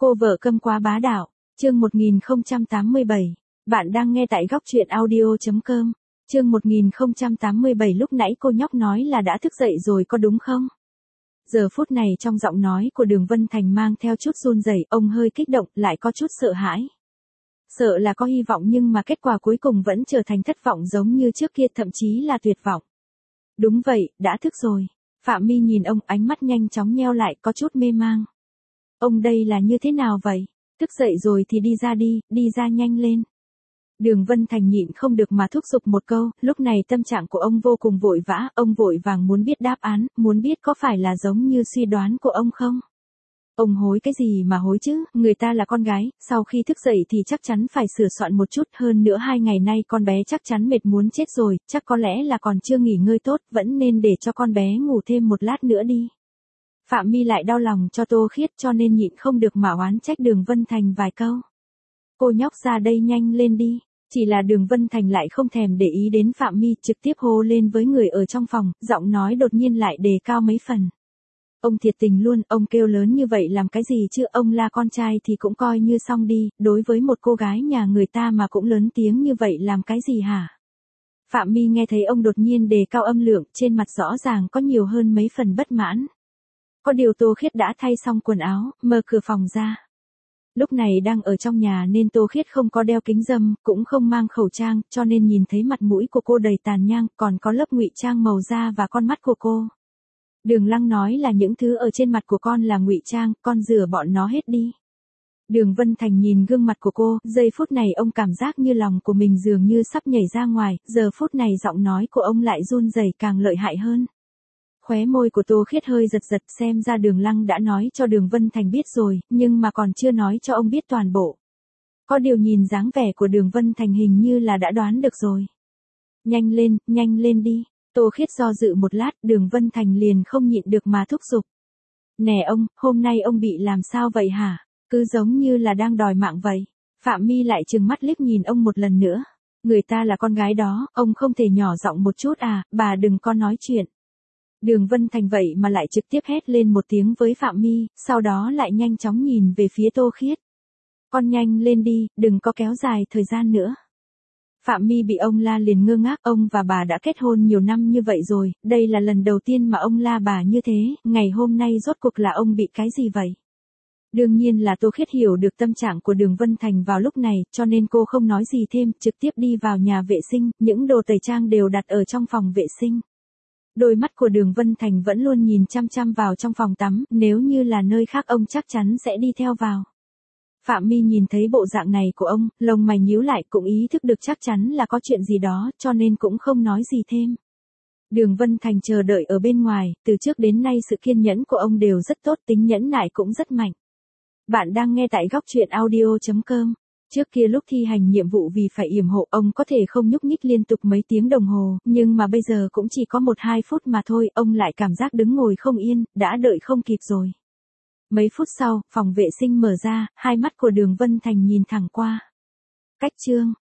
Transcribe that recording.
Cô vợ câm quá bá đạo, chương 1087. Bạn đang nghe tại góc truyện audio.com. Chương 1087 lúc nãy cô nhóc nói là đã thức dậy rồi có đúng không? Giờ phút này trong giọng nói của Đường Vân Thành mang theo chút run rẩy, ông hơi kích động, lại có chút sợ hãi. Sợ là có hy vọng nhưng mà kết quả cuối cùng vẫn trở thành thất vọng giống như trước kia, thậm chí là tuyệt vọng. Đúng vậy, đã thức rồi. Phạm My nhìn ông, ánh mắt nhanh chóng nheo lại, có chút mê mang. Ông đây là như thế nào vậy? Thức dậy rồi thì đi ra đi, đi ra nhanh lên. Đường Vân Thành nhịn không được mà thúc giục một câu, lúc này tâm trạng của ông vô cùng vội vã, ông vội vàng muốn biết đáp án, muốn biết có phải là giống như suy đoán của ông không? Ông hối cái gì mà hối chứ, người ta là con gái, sau khi thức dậy thì chắc chắn phải sửa soạn một chút, hơn nữa 2 ngày nay con bé chắc chắn mệt muốn chết rồi, chắc có lẽ là còn chưa nghỉ ngơi tốt, vẫn nên để cho con bé ngủ thêm một lát nữa đi. Phạm My lại đau lòng cho Tô Khiết cho nên nhịn không được mà oán trách Đường Vân Thành vài câu. Cô nhóc ra đây nhanh lên đi. Chỉ là Đường Vân Thành lại không thèm để ý đến Phạm My, trực tiếp hô lên với người ở trong phòng, giọng nói đột nhiên lại đề cao mấy phần. Ông thiệt tình luôn, ông kêu lớn như vậy làm cái gì chứ, ông là con trai thì cũng coi như xong đi, đối với một cô gái nhà người ta mà cũng lớn tiếng như vậy làm cái gì hả? Phạm My nghe thấy ông đột nhiên đề cao âm lượng, trên mặt rõ ràng có nhiều hơn mấy phần bất mãn. Có điều Tô Khiết đã thay xong quần áo, mở cửa phòng ra. Lúc này đang ở trong nhà nên Tô Khiết không có đeo kính râm, cũng không mang khẩu trang, cho nên nhìn thấy mặt mũi của cô đầy tàn nhang, còn có lớp ngụy trang màu da và con mắt của cô. Đường Lăng nói là những thứ ở trên mặt của con là ngụy trang, con rửa bọn nó hết đi. Đường Vân Thành nhìn gương mặt của cô, giây phút này ông cảm giác như lòng của mình dường như sắp nhảy ra ngoài, giờ phút này giọng nói của ông lại run rẩy càng lợi hại hơn. Khóe môi của Tô Khiết hơi giật giật, xem ra Đường Lăng đã nói cho Đường Vân Thành biết rồi, nhưng mà còn chưa nói cho ông biết toàn bộ. Có điều nhìn dáng vẻ của Đường Vân Thành hình như là đã đoán được rồi. Nhanh lên đi. Tô Khiết do dự một lát, Đường Vân Thành liền không nhịn được mà thúc giục. Nè ông, hôm nay ông bị làm sao vậy hả? Cứ giống như là đang đòi mạng vậy. Phạm My lại trừng mắt liếc nhìn ông một lần nữa. Người ta là con gái đó, ông không thể nhỏ giọng một chút à, bà đừng có nói chuyện. Đường Vân Thành vậy mà lại trực tiếp hét lên một tiếng với Phạm My, sau đó lại nhanh chóng nhìn về phía Tô Khiết. Con nhanh lên đi, đừng có kéo dài thời gian nữa. Phạm My bị ông la liền ngơ ngác, ông và bà đã kết hôn nhiều năm như vậy rồi, đây là lần đầu tiên mà ông la bà như thế, ngày hôm nay rốt cuộc là ông bị cái gì vậy? Đương nhiên là Tô Khiết hiểu được tâm trạng của Đường Vân Thành vào lúc này, cho nên cô không nói gì thêm, trực tiếp đi vào nhà vệ sinh, những đồ tẩy trang đều đặt ở trong phòng vệ sinh. Đôi mắt của Đường Vân Thành vẫn luôn nhìn chăm chăm vào trong phòng tắm, nếu như là nơi khác ông chắc chắn sẽ đi theo vào. Phạm My nhìn thấy bộ dạng này của ông, lông mày nhíu lại, cũng ý thức được chắc chắn là có chuyện gì đó, cho nên cũng không nói gì thêm. Đường Vân Thành chờ đợi ở bên ngoài, từ trước đến nay sự kiên nhẫn của ông đều rất tốt, tính nhẫn nại cũng rất mạnh. Bạn đang nghe tại góc truyện audio.com. Trước kia lúc thi hành nhiệm vụ vì phải yểm hộ ông có thể không nhúc nhích liên tục mấy tiếng đồng hồ, nhưng mà bây giờ cũng chỉ có 1-2 phút mà thôi, ông lại cảm giác đứng ngồi không yên, đã đợi không kịp rồi. Mấy phút sau, phòng vệ sinh mở ra, hai mắt của Đường Vân Thành nhìn thẳng qua. Cách chương,